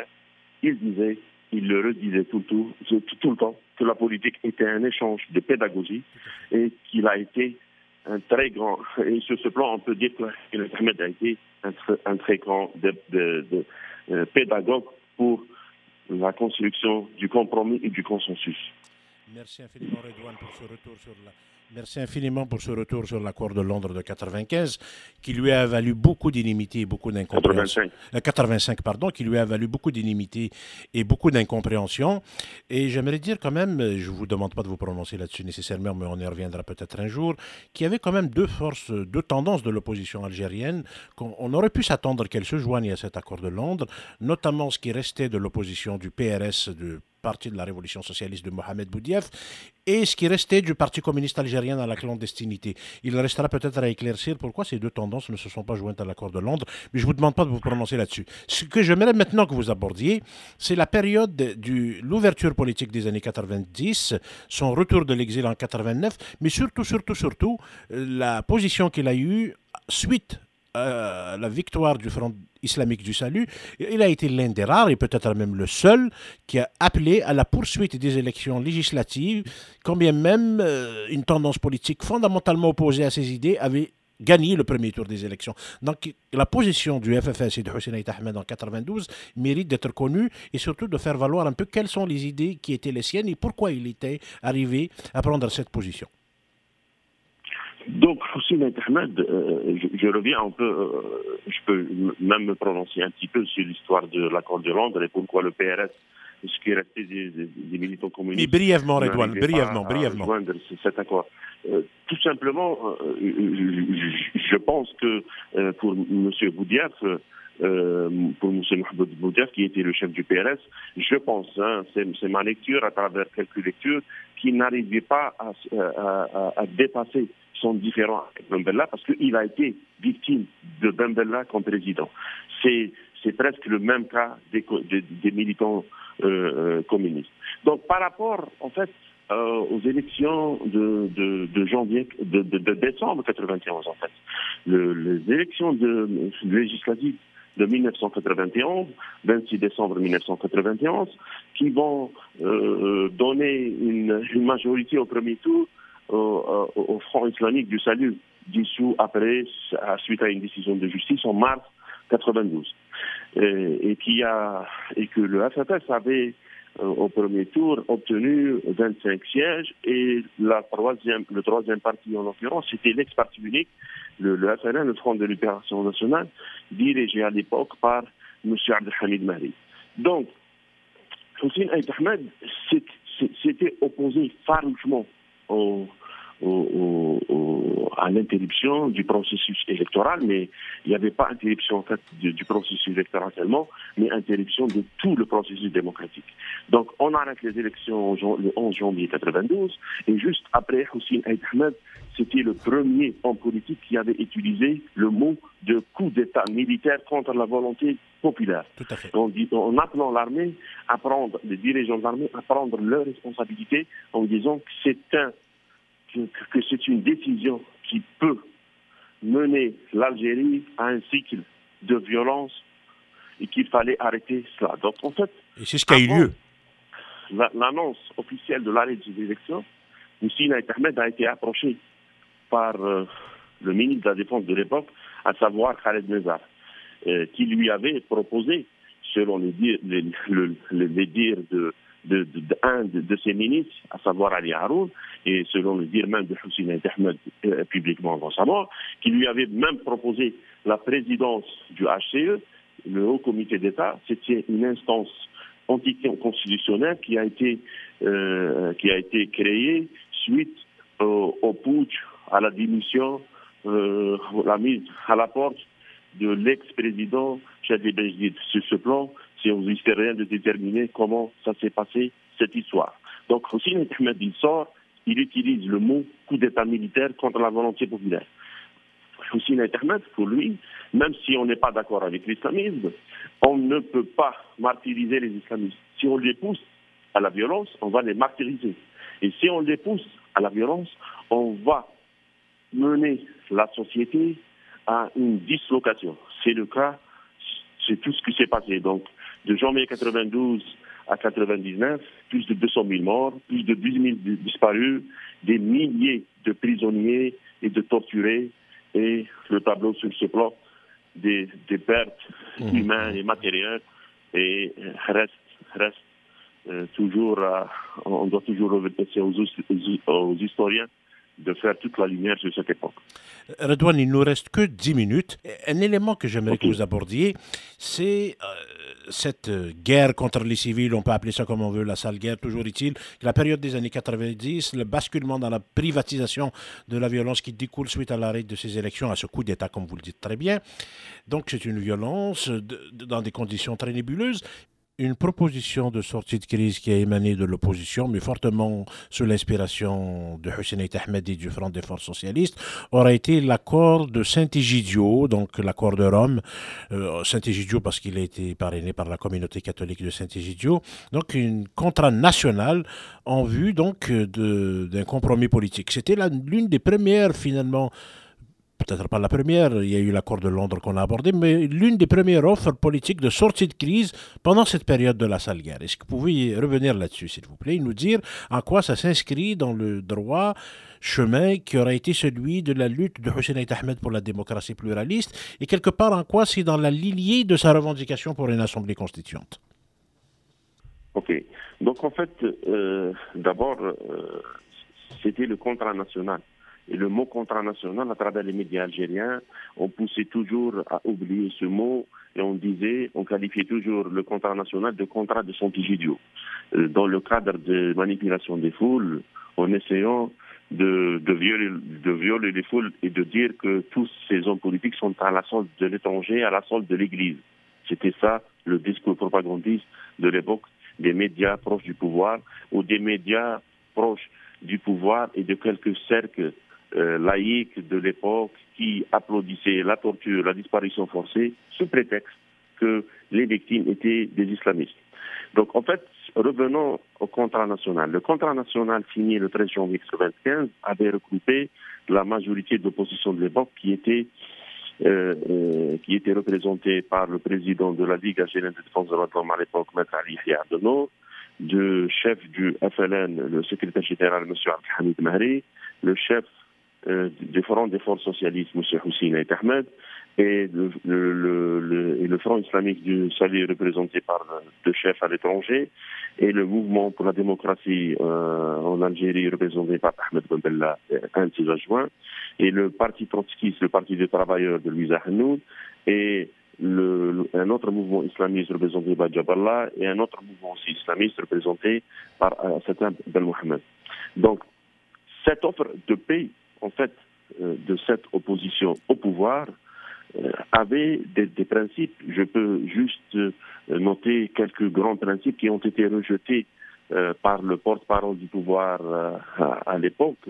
Il le redisait tout le temps, que la politique était un échange de pédagogie et qu'il a été un très grand, et sur ce plan, on peut dire que Aït Ahmed a été un très grand pédagogue pour la construction du compromis et du consensus. Merci infiniment, Redouane, pour ce retour sur Merci infiniment pour ce retour sur l'accord de Londres de 95, qui lui a valu beaucoup d'inimitié et beaucoup d'incompréhension. 85, pardon, qui lui a valu beaucoup d'inimitié et beaucoup d'incompréhension. Et j'aimerais dire quand même, je ne vous demande pas de vous prononcer là-dessus nécessairement, mais on y reviendra peut-être un jour, qu'il y avait quand même deux tendances de l'opposition algérienne. On aurait pu s'attendre qu'elles se joignent à cet accord de Londres, notamment ce qui restait de l'opposition du PRS, du Parti de la Révolution socialiste de Mohamed Boudiaf, et ce qui restait du Parti communiste algérien dans la clandestinité. Il restera peut-être à éclaircir pourquoi ces deux tendances ne se sont pas jointes à l'accord de Londres, mais je ne vous demande pas de vous prononcer là-dessus. Ce que j'aimerais maintenant que vous abordiez, c'est la période de l'ouverture politique des années 90, son retour de l'exil en 89, mais surtout, la position qu'il a eue suite à la victoire du Front islamique du salut. Il a été l'un des rares et peut-être même le seul qui a appelé à la poursuite des élections législatives, quand bien même une tendance politique fondamentalement opposée à ses idées avait gagné le premier tour des élections. Donc la position du FFS et de Hussein Aït Ahmed en 92 mérite d'être connue et surtout de faire valoir un peu quelles sont les idées qui étaient les siennes et pourquoi il était arrivé à prendre cette position. Donc, Hussein Aït Ahmed, je reviens un peu, je peux même me prononcer un petit peu sur l'histoire de l'accord de Londres et pourquoi le PRS, ce qui est resté des militants communistes. Mais brièvement, Redouane, brièvement. Joindre cet accord. Tout simplement, je pense que pour M. Boudiaf, pour M. Mohamed Boudiaf, qui était le chef du PRS, je pense, c'est ma lecture à travers quelques lectures, qu'il n'arrivait pas à dépasser son différend avec Ben Bella parce qu'il a été victime de Ben Bella comme président. C'est presque le même cas des militants communistes. Donc par rapport en fait aux élections de janvier, de décembre 91 en fait, les élections législatives de 1991, 26 décembre 1991, qui vont donner une majorité au premier tour au Front islamique du salut, dissous après, suite à une décision de justice en mars 92. Et que le FFS avait au premier tour obtenu 25 sièges et le troisième parti en l'occurrence, c'était l'ex-parti unique, le FNL, le Front de Libération Nationale, dirigé à l'époque par M. Abdelhamid Mahdi. Donc, Hussein Aït Ahmed s'était opposé farouchement à l'interruption du processus électoral, mais il n'y avait pas interruption en fait du processus électoral seulement, mais interruption de tout le processus démocratique. Donc on arrête les élections le 11 janvier 92 et juste après, Hussein Aït Ahmed c'était le premier homme politique qui avait utilisé le mot de coup d'État militaire contre la volonté populaire. Tout à fait. En appelant l'armée à prendre, les dirigeants de l'armée à prendre leurs responsabilités en disant que c'est une décision qui peut mener l'Algérie à un cycle de violence et qu'il fallait arrêter cela. Donc en fait, et c'est ce qui a eu lieu. L'annonce officielle de l'arrêt des élections, Hussein Ahmed a été approché par le ministre de la Défense de l'époque, à savoir Khaled Mezar, qui lui avait proposé, selon les dires d'un de ses ministres, à savoir Ali Haroun, et selon le dire même de Hussein Ahmed publiquement avant sa mort, qui lui avait même proposé la présidence du HCE, le Haut Comité d'État. C'était une instance anticonstitutionnelle qui a été créée suite au putsch, à la démission, la mise à la porte de l'ex-président Chadli Benjedid. Sur ce plan, c'est aux historiens de déterminer comment ça s'est passé, cette histoire. Donc, Hussein Ahmed, il utilise le mot coup d'État militaire contre la volonté populaire. Hussein Ahmed, pour lui, même si on n'est pas d'accord avec l'islamisme, on ne peut pas martyriser les islamistes. Si on les pousse à la violence, on va les martyriser. Et si on les pousse à la violence, on va mener la société à une dislocation. C'est le cas, c'est tout ce qui s'est passé. Donc, de janvier 92 à 99, plus de 200 000 morts, plus de 10 000 disparus, des milliers de prisonniers et de torturés, et le tableau sur ce plan des pertes humaines et matérielles, et reste toujours, on doit toujours revenir aux historiens de faire toute la lumière sur cette époque. Redouane, il ne nous reste que 10 minutes. Un élément que j'aimerais que vous abordiez, c'est cette guerre contre les civils, on peut appeler ça comme on veut, la sale guerre. Toujours est-il que la période des années 90, le basculement dans la privatisation de la violence qui découle suite à l'arrêt de ces élections, à ce coup d'État, comme vous le dites très bien. Donc c'est une violence dans des conditions très nébuleuses. Une proposition de sortie de crise qui a émané de l'opposition, mais fortement sous l'inspiration de Hussein Ahmed et du Front des Forces Socialistes, aura été l'accord de Saint-Égidio, donc l'accord de Rome. Saint-Égidio parce qu'il a été parrainé par la communauté catholique de Saint-Égidio. Donc une contrat national en vue donc d'un compromis politique. C'était l'une des premières finalement. Peut-être pas la première, il y a eu l'accord de Londres qu'on a abordé, mais l'une des premières offres politiques de sortie de crise pendant cette période de la sale guerre. Est-ce que vous pouvez revenir là-dessus, s'il vous plaît, et nous dire en quoi ça s'inscrit dans le droit chemin qui aura été celui de la lutte de Hussein Ahmed pour la démocratie pluraliste, et quelque part en quoi c'est dans la lignée de sa revendication pour une assemblée constituante? Ok. Donc en fait, d'abord, c'était le contrat national. Et le mot contrat national, à travers les médias algériens, on poussait toujours à oublier ce mot et on qualifiait toujours le contrat national de contrat de Saint-Égidio. Dans le cadre de manipulation des foules, en essayant de violer les foules et de dire que tous ces hommes politiques sont à la solde de l'étranger, à la solde de l'Église. C'était ça le discours propagandiste de l'époque des médias proches du pouvoir ou des médias proches du pouvoir et de quelques cercles laïcs de l'époque qui applaudissaient la torture, la disparition forcée, sous prétexte que les victimes étaient des islamistes. Donc en fait, revenons au contrat national. Le contrat national signé le 13 janvier 1995 avait regroupé la majorité de l'opposition de l'époque qui était représentée par le président de la Ligue algérienne de défense de l'homme à l'époque, M. Ali Yahya Abdeno, le chef du FLN, le secrétaire général, M. Abdelhamid Mahri, le chef du Front des Forces Socialistes, M. Hussein Ahmed, et le Front islamique du Sali représenté par deux chefs à l'étranger, et le Mouvement pour la démocratie en Algérie représenté par Ahmed Ben Bella, un de ses adjoints, et le Parti trotskiste, le Parti des travailleurs de Louisa Hanoud, et un autre mouvement islamiste représenté par Jaballah, et un autre mouvement aussi islamiste représenté par Satam Ben Mohamed. Donc, cette offre de paix, en fait, de cette opposition au pouvoir, avait des principes. Je peux juste noter quelques grands principes qui ont été rejetés par le porte-parole du pouvoir à l'époque.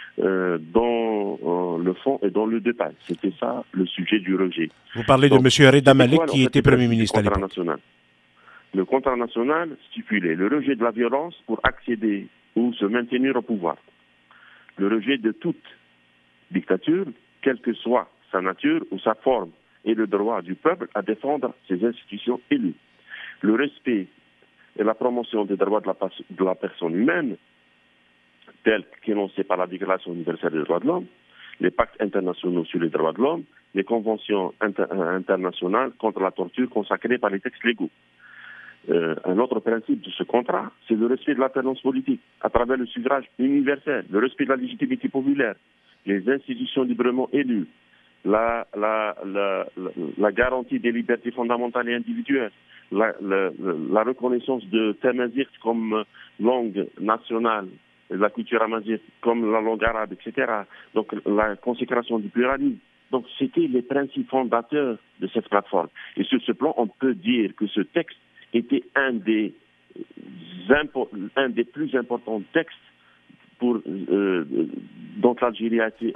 dans le fond et dans le détail. C'était ça le sujet du rejet. Vous parlez de M. Reda Malek qui était Premier ministre à l'époque. Le contrat national stipulait le rejet de la violence pour accéder ou se maintenir au pouvoir. Le rejet de toute dictature, quelle que soit sa nature ou sa forme, et le droit du peuple à défendre ses institutions élues. Le respect et la promotion des droits de la personne humaine, tels qu'énoncés par la Déclaration universelle des droits de l'homme, les pactes internationaux sur les droits de l'homme, les conventions internationales contre la torture consacrées par les textes légaux. Un autre principe de ce contrat, c'est le respect de l'alternance politique à travers le suffrage universel, le respect de la légitimité populaire, les institutions librement élues, la garantie des libertés fondamentales et individuelles, la reconnaissance de Tamazight comme langue nationale, la culture amazigh comme la langue arabe, etc. Donc la consécration du pluralisme. Donc c'était les principes fondateurs de cette plateforme. Et sur ce plan, on peut dire que ce texte était un des plus importants textes dont l'Algérie a été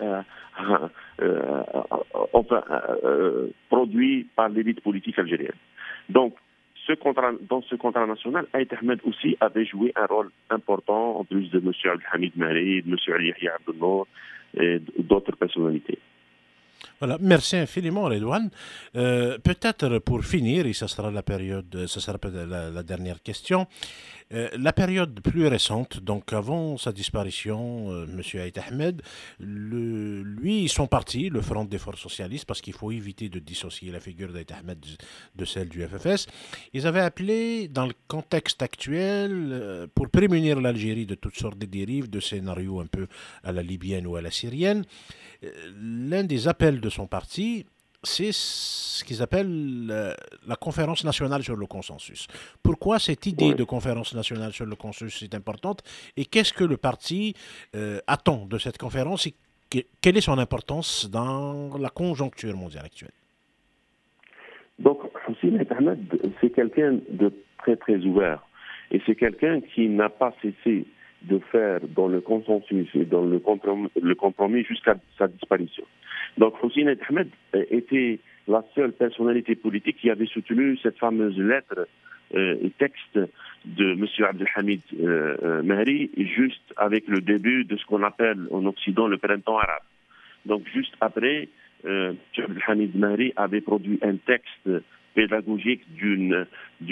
produit par l'élite politique algérienne. Donc, dans ce contrat national, Aït Ahmed aussi avait joué un rôle important, en plus de M. Abdelhamid Mahri, de M. Ali Yahya Abdelnour et d'autres personnalités. Voilà, merci infiniment Redouane. Peut-être pour finir, et ça sera la dernière question, la période plus récente, donc avant sa disparition, M. Aït Ahmed, son parti, le Front des Forces Socialistes, parce qu'il faut éviter de dissocier la figure d'Aït Ahmed de celle du FFS, ils avaient appelé, dans le contexte actuel, pour prémunir l'Algérie de toutes sortes de dérives, de scénarios un peu à la libyenne ou à la syrienne, l'un des appels de son parti, c'est ce qu'ils appellent la conférence nationale sur le consensus. Pourquoi cette idée de conférence nationale sur le consensus est importante et qu'est-ce que le parti attend de cette conférence et quelle est son importance dans la conjoncture mondiale actuelle? Donc, Hossein Aït Ahmed, c'est quelqu'un de très très ouvert et c'est quelqu'un qui n'a pas cessé de faire dans le consensus et dans le compromis jusqu'à sa disparition. Donc Hossein Aït Ahmed était la seule personnalité politique qui avait soutenu cette fameuse lettre et texte de M. Abdelhamid Mahri, juste avec le début de ce qu'on appelle en Occident le printemps arabe. Donc juste après, M. Abdelhamid Mahri avait produit un texte pédagogique d'une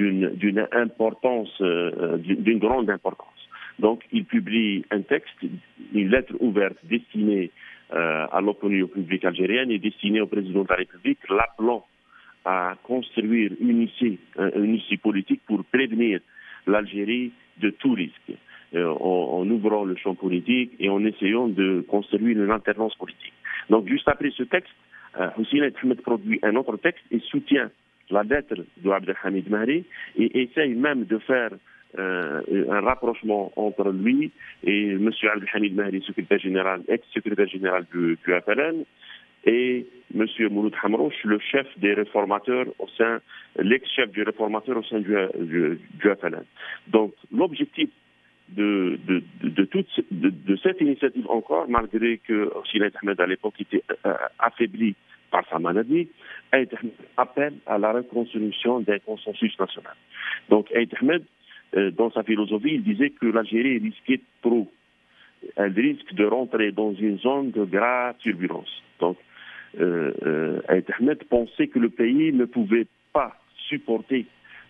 grande importance. Donc, il publie un texte, une lettre ouverte destinée à l'opinion publique algérienne et destinée au président de la République, l'appelant à construire une issue politique pour prévenir l'Algérie de tout risque, en ouvrant le champ politique et en essayant de construire une alternance politique. Donc, juste après ce texte, Hossein Aït Ahmed produit un autre texte et soutient la lettre de Abdelhamid Mahri et essaye même de faire un rapprochement entre lui et M. Abdelhamid Mahri, ex-secrétaire général du FLN, et M. Mouloud Hamrouche, le chef des réformateurs l'ex-chef du réformateur au sein du FLN. Donc, l'objectif de cette initiative encore, malgré que Hossein Aït Ahmed à l'époque était affaibli par sa maladie, Aït Ahmed appelle à la reconstruction d'un consensus national. Donc Aït Ahmed, dans sa philosophie, il disait que l'Algérie risquait trop. Elle risque de rentrer dans une zone de grave turbulence. Donc Aït Ahmed pensait que le pays ne pouvait pas supporter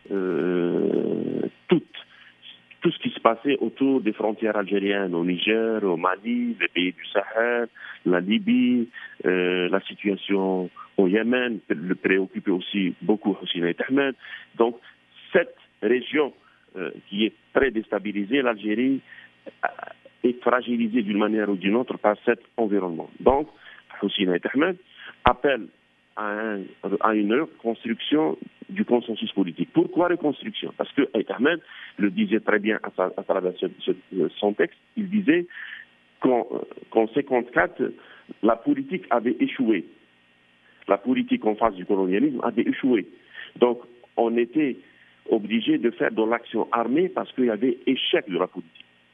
tout ce qui se passait autour des frontières algériennes, au Niger, au Mali, les pays du Sahel, la Libye, la situation au Yémen, le préoccupait aussi beaucoup Hossein Aït Ahmed. Donc, cette région qui est très déstabilisée, l'Algérie est fragilisée d'une manière ou d'une autre par cet environnement. Donc, Hossein Aït Ahmed appelle à une reconstruction du consensus politique. Pourquoi reconstruction? Parce que Aït Ahmed le disait très bien à travers son texte. Il disait qu'en 1954, la politique avait échoué. La politique en face du colonialisme avait échoué. Donc, on était obligé de faire de l'action armée parce qu'il y avait échec de la politique.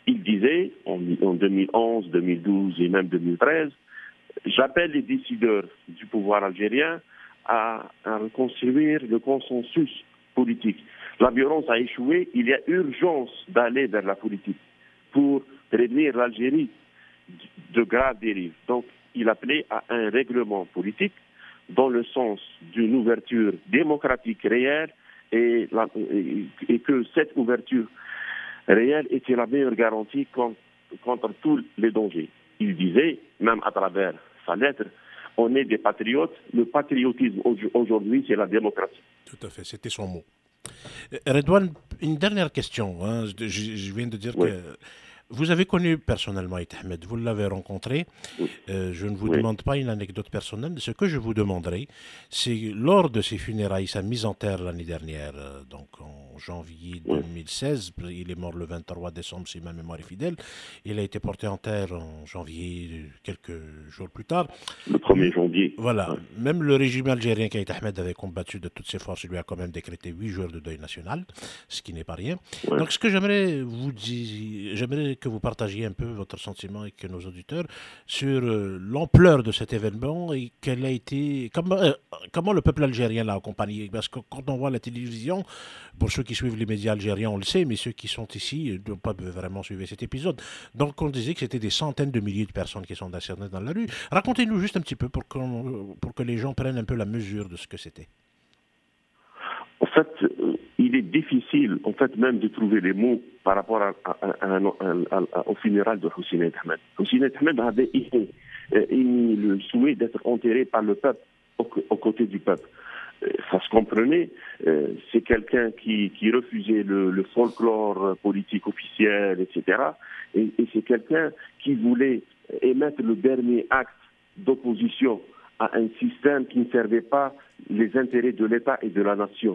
Il disait, en 2011, 2012 et même 2013, j'appelle les décideurs du pouvoir algérien à reconstruire le consensus politique. La violence a échoué, il y a urgence d'aller vers la politique pour prévenir l'Algérie de graves dérives. Donc, il appelait à un règlement politique dans le sens d'une ouverture démocratique réelle et que cette ouverture réelle était la meilleure garantie contre tous les dangers. Il disait, même à travers sa lettre, on est des patriotes. Le patriotisme aujourd'hui, c'est la démocratie. Tout à fait, c'était son mot. Redouane, une dernière question. Hein. Je viens de dire Oui. que vous avez connu personnellement Aït Ahmed, vous l'avez rencontré. Oui. Je ne vous demande pas une anecdote personnelle. Ce que je vous demanderai, c'est lors de ses funérailles, sa mise en terre l'année dernière, donc en janvier 2016, il est mort le 23 décembre si ma mémoire est fidèle. Il a été porté en terre en janvier, quelques jours plus tard. Le 1er janvier. Voilà. Même le régime algérien qu'Aït Ahmed avait combattu de toutes ses forces lui a quand même décrété 8 jours de deuil national, ce qui n'est pas rien. Donc ce que j'aimerais vous dire, j'aimerais que vous partagiez un peu votre sentiment avec nos auditeurs sur l'ampleur de cet événement et quel a été, comment le peuple algérien l'a accompagné. Parce que quand on voit la télévision, pour ceux qui suivent les médias algériens, on le sait, mais ceux qui sont ici n'ont pas vraiment suivi cet épisode. Donc on disait que c'était des centaines de milliers de personnes qui sont décernées dans la rue. Racontez-nous juste un petit peu pour que les gens prennent un peu la mesure de ce que c'était. En fait, il est difficile, en fait, même de trouver les mots par rapport au funérail de Hussein Ahmed. Hussein Ahmed avait émis le souhait d'être enterré par le peuple, aux côtés du peuple. Ça se comprenait. C'est quelqu'un qui refusait le folklore politique officiel, etc. Et c'est quelqu'un qui voulait émettre le dernier acte d'opposition à un système qui ne servait pas les intérêts de l'État et de la nation.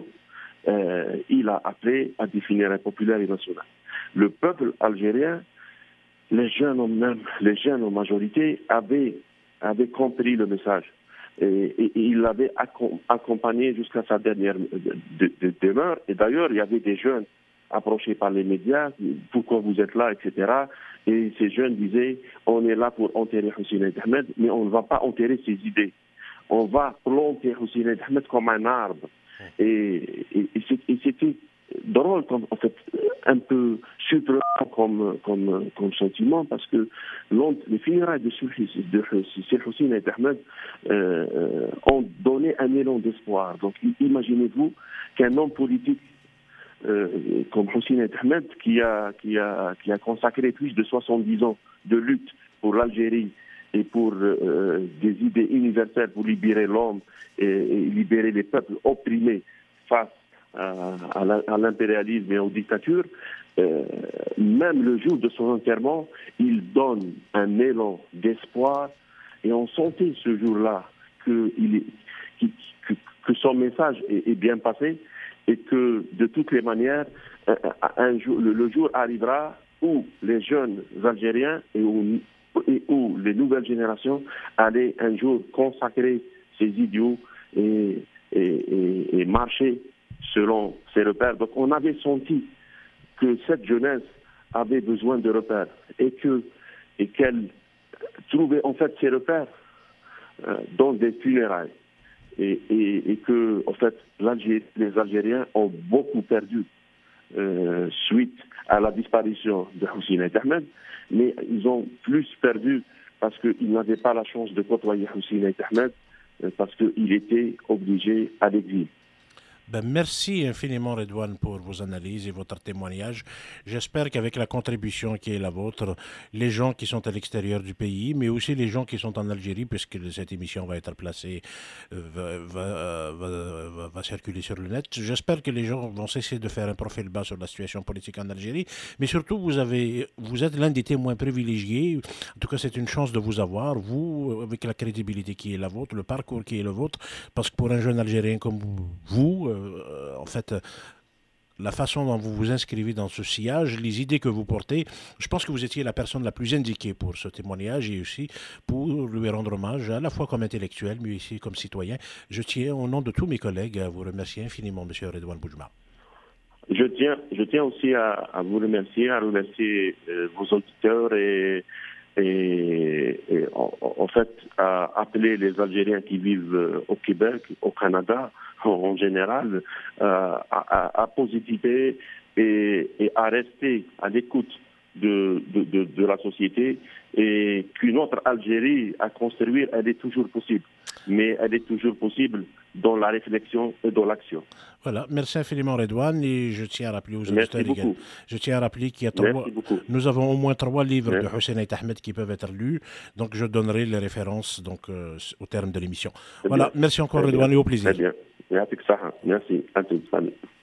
Il a appelé à des funérailles populaires et nationales. Le peuple algérien, les jeunes en majorité, avaient compris le message. Et il l'avait accompagné jusqu'à sa dernière demeure. Et d'ailleurs, il y avait des jeunes approchés par les médias, pourquoi vous êtes là, etc. Et ces jeunes disaient, on est là pour enterrer Hussein Ahmed, mais on ne va pas enterrer ses idées. On va planter Hussein Ahmed comme un arbre. Et c'était drôle, en fait, un peu surprenant comme sentiment, parce que les funérailles de Hussein Ahmed ont donné un élan d'espoir. Donc imaginez-vous qu'un homme politique comme Hussein Ahmed, qui a consacré plus de 70 ans de lutte pour l'Algérie et pour des idées universelles pour libérer l'homme et libérer les peuples opprimés face à l'impérialisme et aux dictatures, même le jour de son enterrement, il donne un élan d'espoir et on sentait ce jour-là que son message est bien passé et que de toutes les manières, le jour arrivera où les jeunes Algériens et où les nouvelles générations allaient un jour consacrer ces idéaux et marcher selon ces repères. Donc on avait senti que cette jeunesse avait besoin de repères et qu'elle trouvait en fait ces repères dans des funérailles et que en fait les Algériens ont beaucoup perdu suite à la disparition de Hussein Ahmed, mais ils ont plus perdu parce qu'ils n'avaient pas la chance de côtoyer Hussein Ahmed parce qu'il était obligé à l'exil. Merci infiniment Redouane pour vos analyses et votre témoignage. J'espère qu'avec la contribution qui est la vôtre, les gens qui sont à l'extérieur du pays, mais aussi les gens qui sont en Algérie, puisque cette émission va être placée, va circuler sur le net, j'espère que les gens vont cesser de faire un profil bas sur la situation politique en Algérie, mais surtout vous êtes l'un des témoins privilégiés. En tout cas, c'est une chance de vous avoir, vous, avec la crédibilité qui est la vôtre, le parcours qui est le vôtre, parce que pour un jeune Algérien comme vous, en fait, la façon dont vous vous inscrivez dans ce sillage, les idées que vous portez, je pense que vous étiez la personne la plus indiquée pour ce témoignage et aussi pour lui rendre hommage, à la fois comme intellectuel, mais aussi comme citoyen. Je tiens, au nom de tous mes collègues, à vous remercier infiniment, M. Redouane Boujma. Je tiens aussi à vous remercier, à remercier vos auditeurs et en fait à appeler les Algériens qui vivent au Québec, au Canada en général, à positiver et à rester à l'écoute de la société, et qu'une autre Algérie à construire, elle est toujours possible. Mais elle est toujours possible dans la réflexion et dans l'action. Voilà, merci infiniment Redouane, et je tiens à rappeler aux Merci auditeurs également. beaucoup. Je tiens à rappeler qu'il y a Merci beaucoup. nous avons au moins 3 livres de Merci. Hussein Ait Ahmed qui peuvent être lus, donc je donnerai les références donc, au terme de l'émission. Très Voilà, bien. merci encore Très bien. Redouane et au plaisir. Très bien. Merci. À tous. Salut.